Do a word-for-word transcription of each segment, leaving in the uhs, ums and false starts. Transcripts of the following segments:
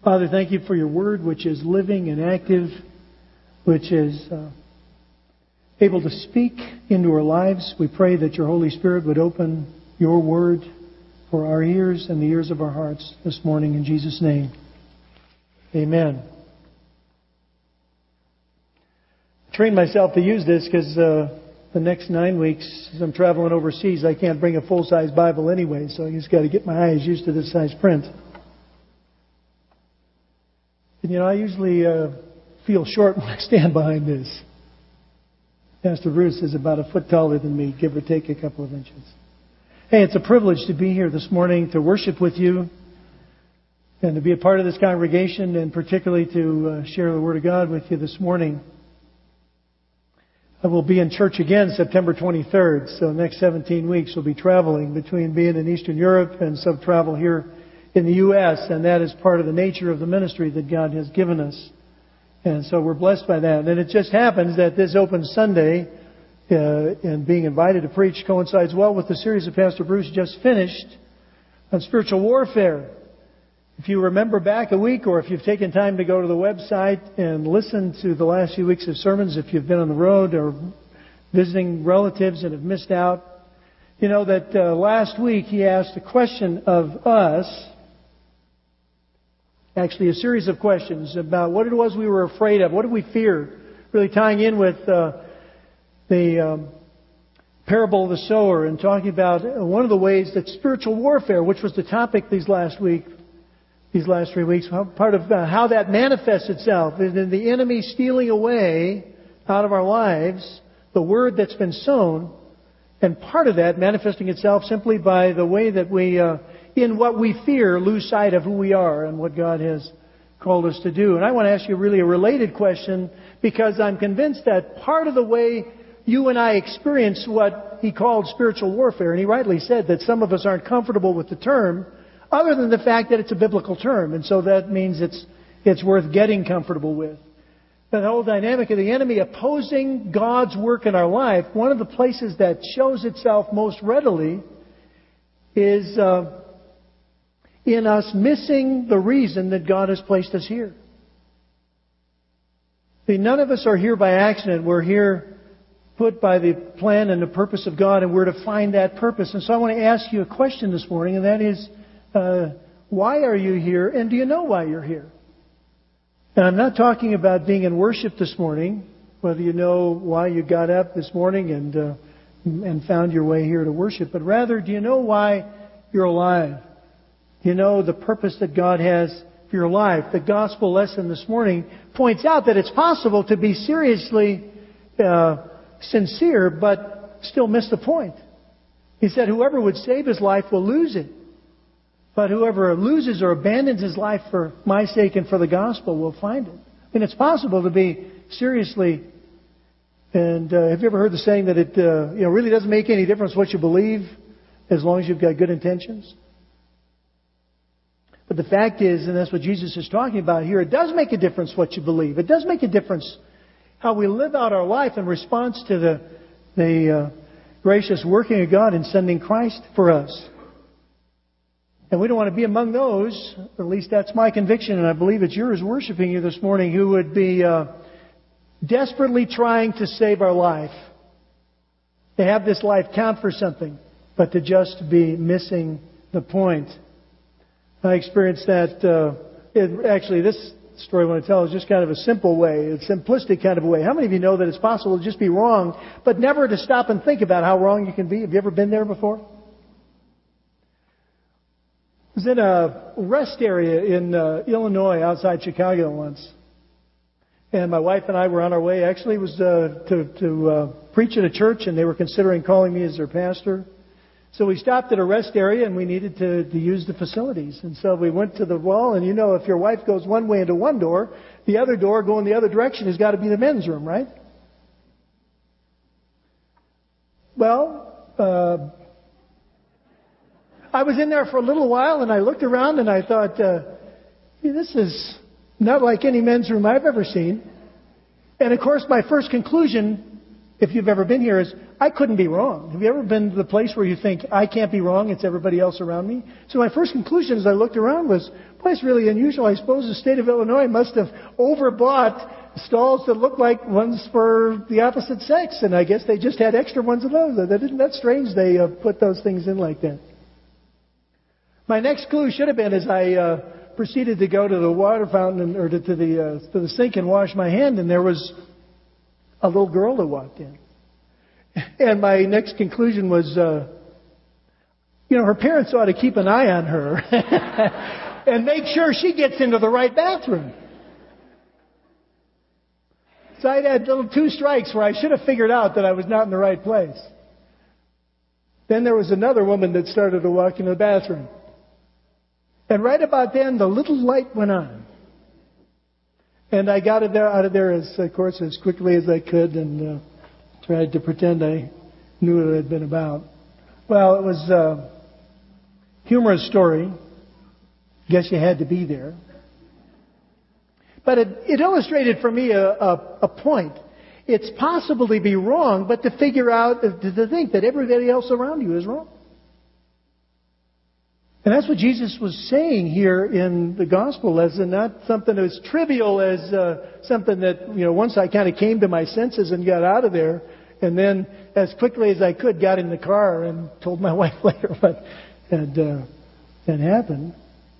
Father, thank you for your word, which is living and active, which is uh, able to speak into our lives. We pray that your Holy Spirit would open your word for our ears and the ears of our hearts this morning in Jesus' name. Amen. I trained myself to use this because uh, the next nine weeks, as I'm traveling overseas, I can't bring a full-size Bible anyway, so I just got to get my eyes used to this size print. And, you know, I usually uh, feel short when I stand behind this. Pastor Bruce is about a foot taller than me, give or take a couple of inches. Hey, it's a privilege to be here this morning to worship with you and to be a part of this congregation, and particularly to uh, share the Word of God with you this morning. I will be in church again September twenty-third, so the next seventeen weeks we'll be traveling between being in Eastern Europe and some travel here in the U S, and that is part of the nature of the ministry that God has given us. And so we're blessed by that. And it just happens that this open Sunday uh, and being invited to preach coincides well with the series that Pastor Bruce just finished on spiritual warfare. If you remember back a week, or if you've taken time to go to the website and listen to the last few weeks of sermons, if you've been on the road or visiting relatives and have missed out, you know that uh, last week he asked a question of us, actually a series of questions about what it was we were afraid of, what did we fear, really tying in with uh, the um, parable of the sower and talking about one of the ways that spiritual warfare, which was the topic these last week, these last three weeks, part of uh, how that manifests itself is in the enemy stealing away out of our lives the word that's been sown, and part of that manifesting itself simply by the way that we, uh, in what we fear, lose sight of who we are and what God has called us to do. And I want to ask you really a related question, because I'm convinced that part of the way you and I experience what he called spiritual warfare, and he rightly said that some of us aren't comfortable with the term, other than the fact that it's a biblical term, and so that means it's it's worth getting comfortable with. The whole dynamic of the enemy opposing God's work in our life, one of the places that shows itself most readily is uh, in us missing the reason that God has placed us here. See, none of us are here by accident. We're here put by the plan and the purpose of God, and we're to find that purpose. And so I want to ask you a question this morning, and that is, Uh, why are you here, and do you know why you're here? And I'm not talking about being in worship this morning, whether you know why you got up this morning and uh, and found your way here to worship, but rather, do you know why you're alive? Do you know the purpose that God has for your life? The gospel lesson this morning points out that it's possible to be seriously uh, sincere, but still miss the point. He said, whoever would save his life will lose it. But whoever loses or abandons his life for my sake and for the gospel will find it. And it's possible to be seriously. And uh, have you ever heard the saying that it uh, you know really doesn't make any difference what you believe as long as you've got good intentions? But the fact is, and that's what Jesus is talking about here, it does make a difference what you believe. It does make a difference how we live out our life in response to the the uh, gracious working of God in sending Christ for us. And we don't want to be among those, or at least that's my conviction, and I believe it's yours worshiping you this morning, who would be uh, desperately trying to save our life. To have this life count for something, but to just be missing the point. I experienced that, uh, it, actually this story I want to tell is just kind of a simple way, a simplistic kind of a way. How many of you know that it's possible to just be wrong, but never to stop and think about how wrong you can be? Have you ever been there before? I was in a rest area in uh, Illinois outside Chicago once. And my wife and I were on our way. Actually, it was uh, to, to uh, preach at a church, and they were considering calling me as their pastor. So we stopped at a rest area, and we needed to, to use the facilities. And so we went to the wall, and you know, if your wife goes one way into one door, the other door going the other direction has got to be the men's room, right? Well, uh, I was in there for a little while, and I looked around, and I thought, uh, hey, this is not like any men's room I've ever seen. And of course, my first conclusion if you've ever been here, is I couldn't be wrong. Have you ever been to the place where you think, I can't be wrong, it's everybody else around me? So my first conclusion as I looked around was, boy, it's really unusual. I suppose the state of Illinois must have overbought stalls that look like ones for the opposite sex, and I guess they just had extra ones of those. Isn't that strange they uh, put those things in like that? My next clue should have been as I uh, proceeded to go to the water fountain and, or to, to the uh, to the sink and wash my hand, and there was a little girl that walked in. And my next conclusion was, uh, you know, her parents ought to keep an eye on her and make sure she gets into the right bathroom. So I'd had little two strikes where I should have figured out that I was not in the right place. Then there was another woman that started to walk into the bathroom. And right about then, the little light went on. And I got it there, out of there, as, of course, as quickly as I could and uh, tried to pretend I knew what it had been about. Well, it was a humorous story. Guess you had to be there. But it, it illustrated for me a, a, a point. It's possible to be wrong, but to figure out, to, to think that everybody else around you is wrong. And that's what Jesus was saying here in the gospel lesson, not something as trivial as uh, something that, you know, once I kind of came to my senses and got out of there, and then as quickly as I could got in the car and told my wife later what had, uh, had happened.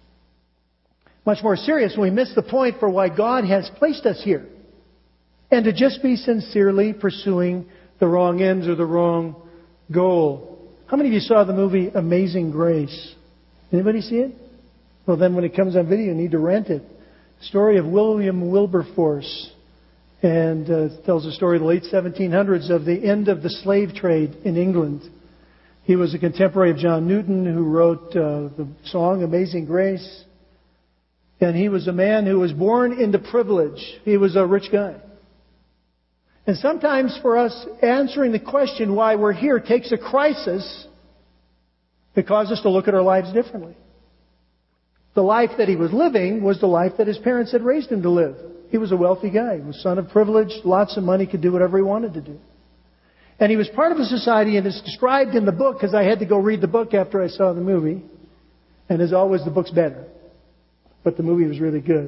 Much more serious when we miss the point for why God has placed us here. And to just be sincerely pursuing the wrong ends or the wrong goal. How many of you saw the movie Amazing Grace? Anybody see it? Well, then when it comes on video, you need to rent it. Story of William Wilberforce. And uh, it tells the story of the late seventeen hundreds of the end of the slave trade in England. He was a contemporary of John Newton, who wrote uh, the song Amazing Grace. And he was a man who was born into privilege. He was a rich guy. And sometimes for us, answering the question why we're here takes a crisis that caused us to look at our lives differently. The life that he was living was the life that his parents had raised him to live. He was a wealthy guy. He was son of privilege, lots of money, could do whatever he wanted to do. And he was part of a society, and it's described in the book, because I had to go read the book after I saw the movie. And as always, the book's better. But the movie was really good.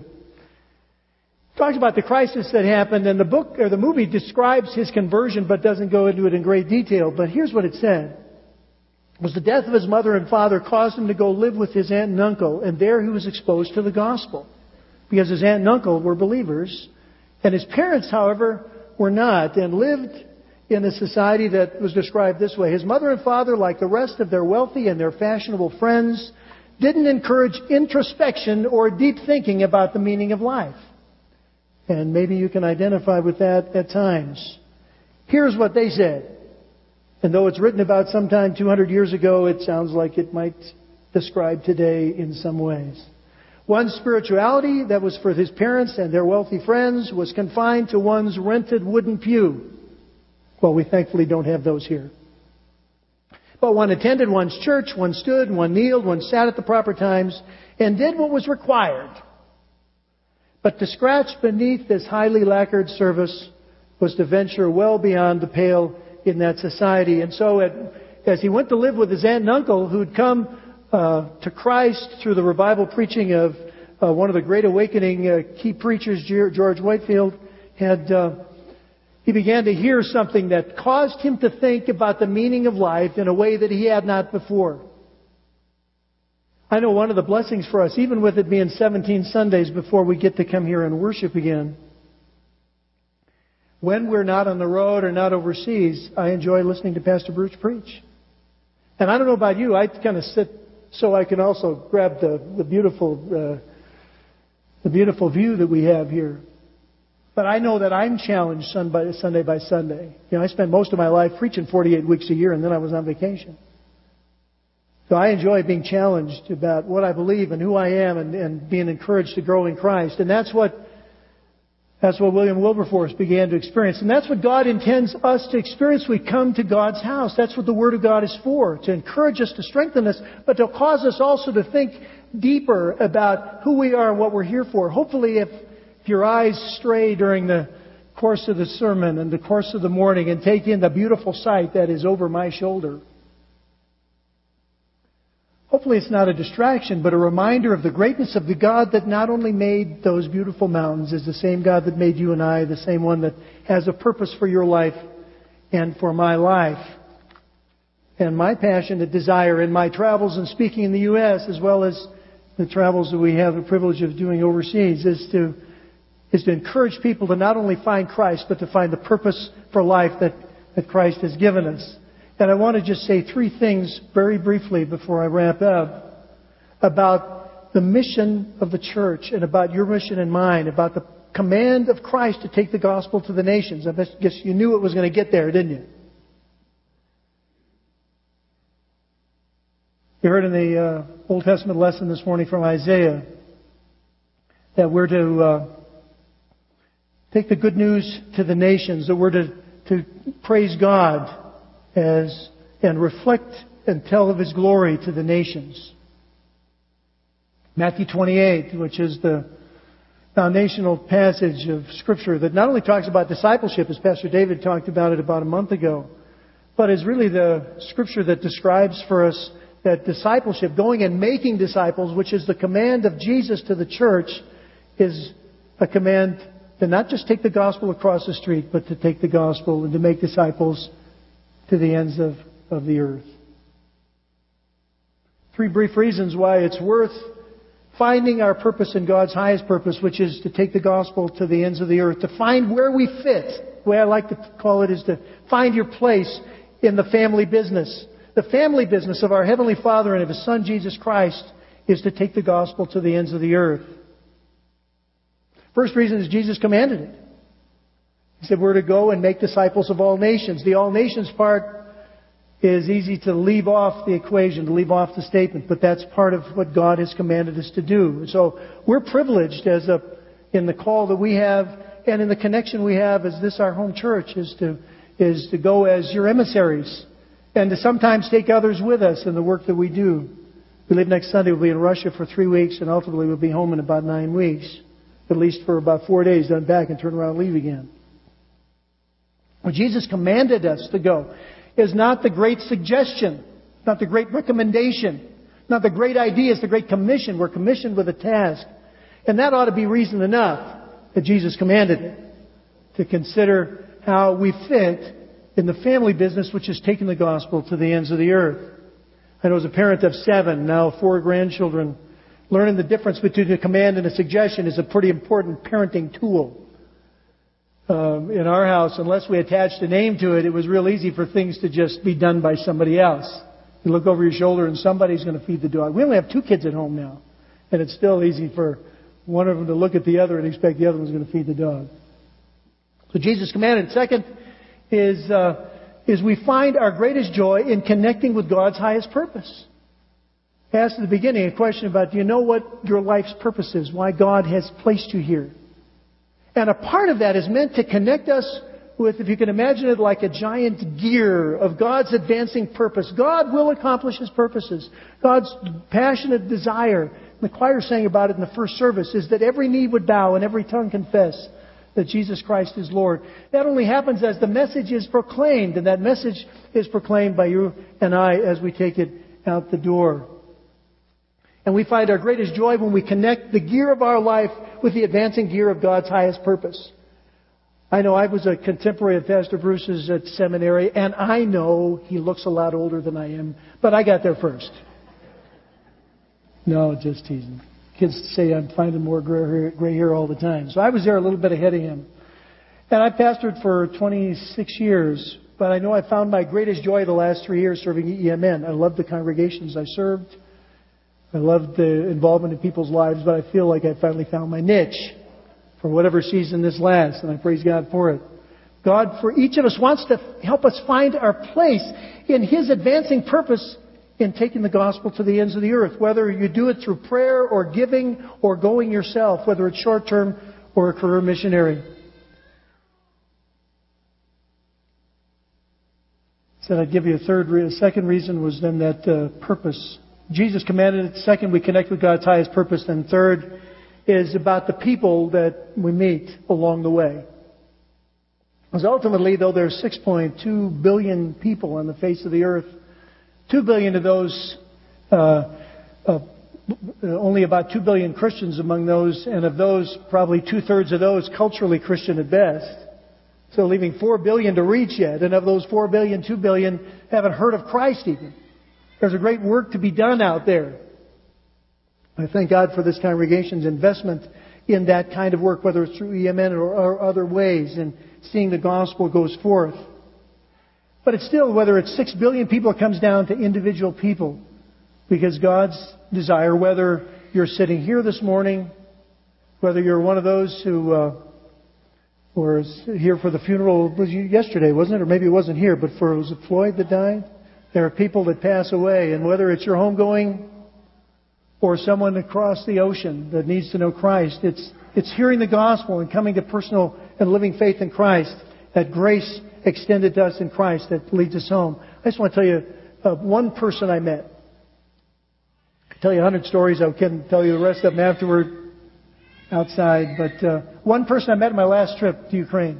It talks about the crisis that happened, and the book or the movie describes his conversion, but doesn't go into it in great detail. But here's what it said. It was the death of his mother and father caused him to go live with his aunt and uncle, and there he was exposed to the gospel. Because his aunt and uncle were believers, and his parents, however, were not, and lived in a society that was described this way. His mother and father, like the rest of their wealthy and their fashionable friends, didn't encourage introspection or deep thinking about the meaning of life. And maybe you can identify with that at times. Here's what they said. And though it's written about sometime two hundred years ago, it sounds like it might describe today in some ways. One's spirituality that was for his parents and their wealthy friends was confined to one's rented wooden pew. Well, we thankfully don't have those here. But one attended one's church, one stood, one kneeled, one sat at the proper times, and did what was required. But to scratch beneath this highly lacquered service was to venture well beyond the pale in that society. And so at, as he went to live with his aunt and uncle, who'd come uh, to Christ through the revival preaching of uh, one of the Great Awakening uh, key preachers, George Whitefield, had... Uh, He began to hear something that caused him to think about the meaning of life in a way that he had not before. I know one of the blessings for us, even with it being seventeen Sundays before we get to come here and worship again, when we're not on the road or not overseas, I enjoy listening to Pastor Bruce preach. And I don't know about you, I kind of sit so I can also grab the, the beautiful, uh, the beautiful view that we have here. But I know that I'm challenged Sunday by Sunday. You know, I spent most of my life preaching forty-eight weeks a year, and then I was on vacation. So I enjoy being challenged about what I believe and who I am, and, and being encouraged to grow in Christ. And that's what that's what William Wilberforce began to experience. And that's what God intends us to experience. We come to God's house. That's what the Word of God is for, to encourage us, to strengthen us, but to cause us also to think deeper about who we are and what we're here for. Hopefully, if If your eyes stray during the course of the sermon and the course of the morning and take in the beautiful sight that is over my shoulder. Hopefully it's not a distraction, but a reminder of the greatness of the God that not only made those beautiful mountains, is the same God that made you and I, the same one that has a purpose for your life and for my life. And my passionate desire in my travels and speaking in the U S, as well as the travels that we have the privilege of doing overseas, is to is to encourage people to not only find Christ, but to find the purpose for life that, that Christ has given us. And I want to just say three things very briefly before I wrap up about the mission of the church and about your mission and mine, about the command of Christ to take the gospel to the nations. I guess you knew it was going to get there, didn't you? You heard in the uh, Old Testament lesson this morning from Isaiah that we're to uh, take the good news to the nations, that we're to, to praise God as and reflect and tell of His glory to the nations. Matthew twenty-eight, which is the foundational passage of Scripture that not only talks about discipleship, as Pastor David talked about it about a month ago, but is really the Scripture that describes for us that discipleship, going and making disciples, which is the command of Jesus to the church, is a command to not just take the gospel across the street, but to take the gospel and to make disciples to the ends of, of the earth. Three brief reasons why it's worth finding our purpose in God's highest purpose, which is to take the gospel to the ends of the earth, to find where we fit. The way I like to call it is to find your place in the family business. The family business of our Heavenly Father and of His Son Jesus Christ is to take the gospel to the ends of the earth. First reason is Jesus commanded it. He said we're to go and make disciples of all nations. The all nations part is easy to leave off the equation, to leave off the statement, but that's part of what God has commanded us to do. So we're privileged as a in the call that we have and in the connection we have as this our home church is to is to go as your emissaries and to sometimes take others with us in the work that we do. We leave next Sunday. We'll be in Russia for three weeks, and ultimately we'll be home in about nine weeks, at least for about four days, then back and turn around and leave again. When Jesus commanded us to go is not the great suggestion, not the great recommendation, not the great idea. It's the great commission. We're commissioned with a task. And that ought to be reason enough that Jesus commanded it, to consider how we fit in the family business, which is taking the gospel to the ends of the earth. I know as a parent of seven, now four grandchildren, learning the difference between a command and a suggestion is a pretty important parenting tool. Um, in our house, unless we attached a name to it, it was real easy for things to just be done by somebody else. You look over your shoulder and somebody's going to feed the dog. We only have two kids at home now, and it's still easy for one of them to look at the other and expect the other one's going to feed the dog. So Jesus commanded. Second is uh, is we find our greatest joy in connecting with God's highest purpose. I asked at the beginning a question about, do you know what your life's purpose is? Why God has placed you here? And a part of that is meant to connect us with, if you can imagine it, like a giant gear of God's advancing purpose. God will accomplish His purposes. God's passionate desire, the choir sang about it in the first service, is that every knee would bow and every tongue confess that Jesus Christ is Lord. That only happens as the message is proclaimed, and that message is proclaimed by you and I as we take it out the door. And we find our greatest joy when we connect the gear of our life with the advancing gear of God's highest purpose. I know I was a contemporary of Pastor Bruce's at seminary, and I know he looks a lot older than I am, but I got there first. No, just teasing. Kids say I'm finding more gray hair, gray hair all the time. So I was there a little bit ahead of him. And I pastored for twenty-six years, but I know I found my greatest joy the last three years serving E M N. I loved the congregations I served. I loved the involvement in people's lives, but I feel like I finally found my niche for whatever season this lasts, and I praise God for it. God, for each of us, wants to help us find our place in His advancing purpose in taking the gospel to the ends of the earth, whether you do it through prayer or giving or going yourself, whether it's short-term or a career missionary. Said I'd give you a third, a second reason was then that uh, purpose. Jesus commanded it. Second, we connect with God's highest purpose. And third is about the people that we meet along the way. Because ultimately, though there's six point two billion people on the face of the earth, two billion of those, uh, uh, only about two billion Christians among those, and of those, probably two-thirds of those culturally Christian at best. So leaving four billion to reach yet, and of those four billion, two billion haven't heard of Christ even. There's a great work to be done out there. I thank God for this congregation's investment in that kind of work, whether it's through E M N or, or other ways, and seeing the gospel goes forth. But it's still, whether it's six billion people, it comes down to individual people. Because God's desire, whether you're sitting here this morning, whether you're one of those who uh, was here for the funeral, was yesterday, wasn't it? Or maybe it wasn't here, but for, was it Floyd that died? There are people that pass away. And whether it's your homegoing or someone across the ocean that needs to know Christ, it's it's hearing the gospel and coming to personal and living faith in Christ, that grace extended to us in Christ that leads us home. I just want to tell you uh, one person I met. I could tell you a hundred stories. I can tell you the rest of them afterward outside. But uh, one person I met on my last trip to Ukraine.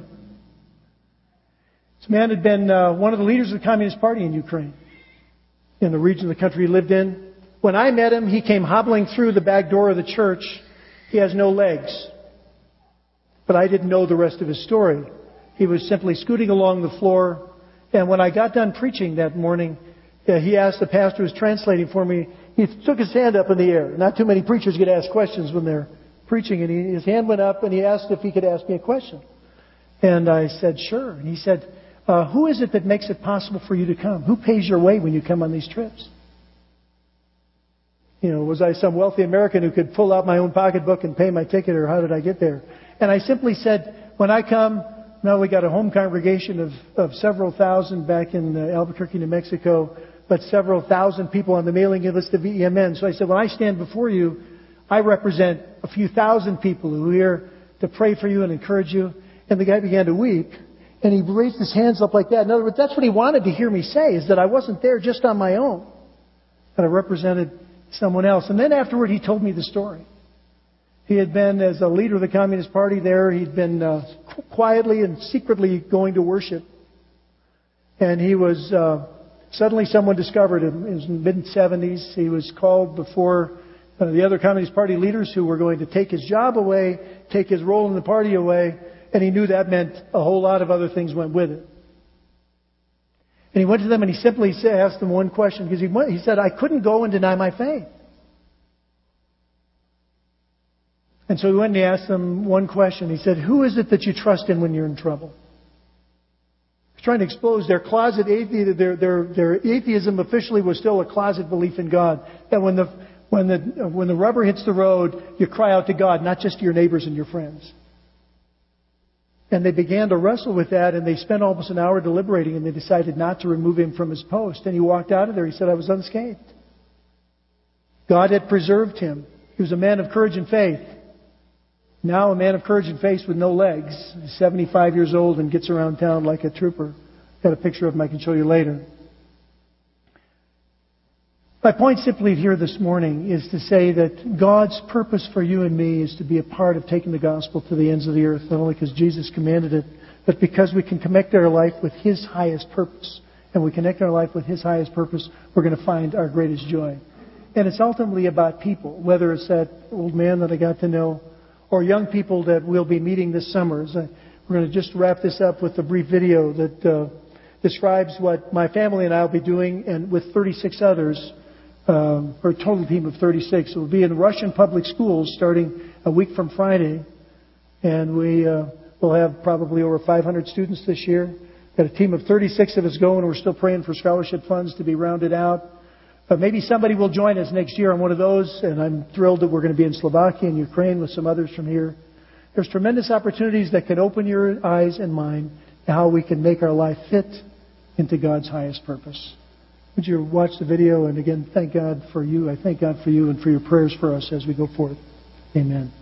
This man had been uh, one of the leaders of the Communist Party in Ukraine, in the region of the country he lived in. When I met him, he came hobbling through the back door of the church. He has no legs. But I didn't know the rest of his story. He was simply scooting along the floor. And when I got done preaching that morning, uh, he asked the pastor who was translating for me, he took his hand up in the air. Not too many preachers get asked questions when they're preaching. And he, his hand went up and he asked if he could ask me a question. And I said, sure. And he said, uh, who is it that makes it possible for you to come? Who pays your way when you come on these trips? You know, was I some wealthy American who could pull out my own pocketbook and pay my ticket, or how did I get there? And I simply said, when I come, now we got a home congregation of, of several thousand back in uh, Albuquerque, New Mexico, but several thousand people on the mailing list of E M N. So I said, when I stand before you, I represent a few thousand people who are here to pray for you and encourage you. And the guy began to weep, and he raised his hands up like that. In other words, that's what he wanted to hear me say, is that I wasn't there just on my own, that I represented someone else. And then afterward, he told me the story. He had been, as a leader of the Communist Party there, he'd been uh, quietly and secretly going to worship. And he was, uh, suddenly someone discovered him. In his mid-seventies, he was called before uh, the other Communist Party leaders who were going to take his job away, take his role in the party away, and he knew that meant a whole lot of other things went with it. And he went to them and he simply asked them one question, because he, went, he said, I couldn't go and deny my faith. And so he went and he asked them one question. He said, who is it that you trust in when you're in trouble? He's trying to expose their closet atheism. Their, their, their atheism officially was still a closet belief in God. That when the, when, the, when the rubber hits the road, you cry out to God, not just to your neighbors and your friends. And they began to wrestle with that, and they spent almost an hour deliberating, and they decided not to remove him from his post. And he walked out of there. He said, I was unscathed. God had preserved him. He was a man of courage and faith. Now a man of courage and faith with no legs. He's seventy-five years old and gets around town like a trooper. Got a picture of him I can show you later. My point simply here this morning is to say that God's purpose for you and me is to be a part of taking the gospel to the ends of the earth, not only because Jesus commanded it, but because we can connect our life with His highest purpose. And we connect our life with His highest purpose, we're going to find our greatest joy. And it's ultimately about people, whether it's that old man that I got to know, or young people that we'll be meeting this summer. So we're going to just wrap this up with a brief video that uh, describes what my family and I will be doing, and with thirty-six others, um, or a total team of thirty-six. It will be in Russian public schools starting a week from Friday. And we uh, will have probably over five hundred students this year. Got a team of thirty-six of us going. We're still praying for scholarship funds to be rounded out. Uh, maybe somebody will join us next year on one of those, and I'm thrilled that we're going to be in Slovakia and Ukraine with some others from here. There's tremendous opportunities that can open your eyes and mind to how we can make our life fit into God's highest purpose. Would you watch the video? And again, thank God for you. I thank God for you and for your prayers for us as we go forth. Amen.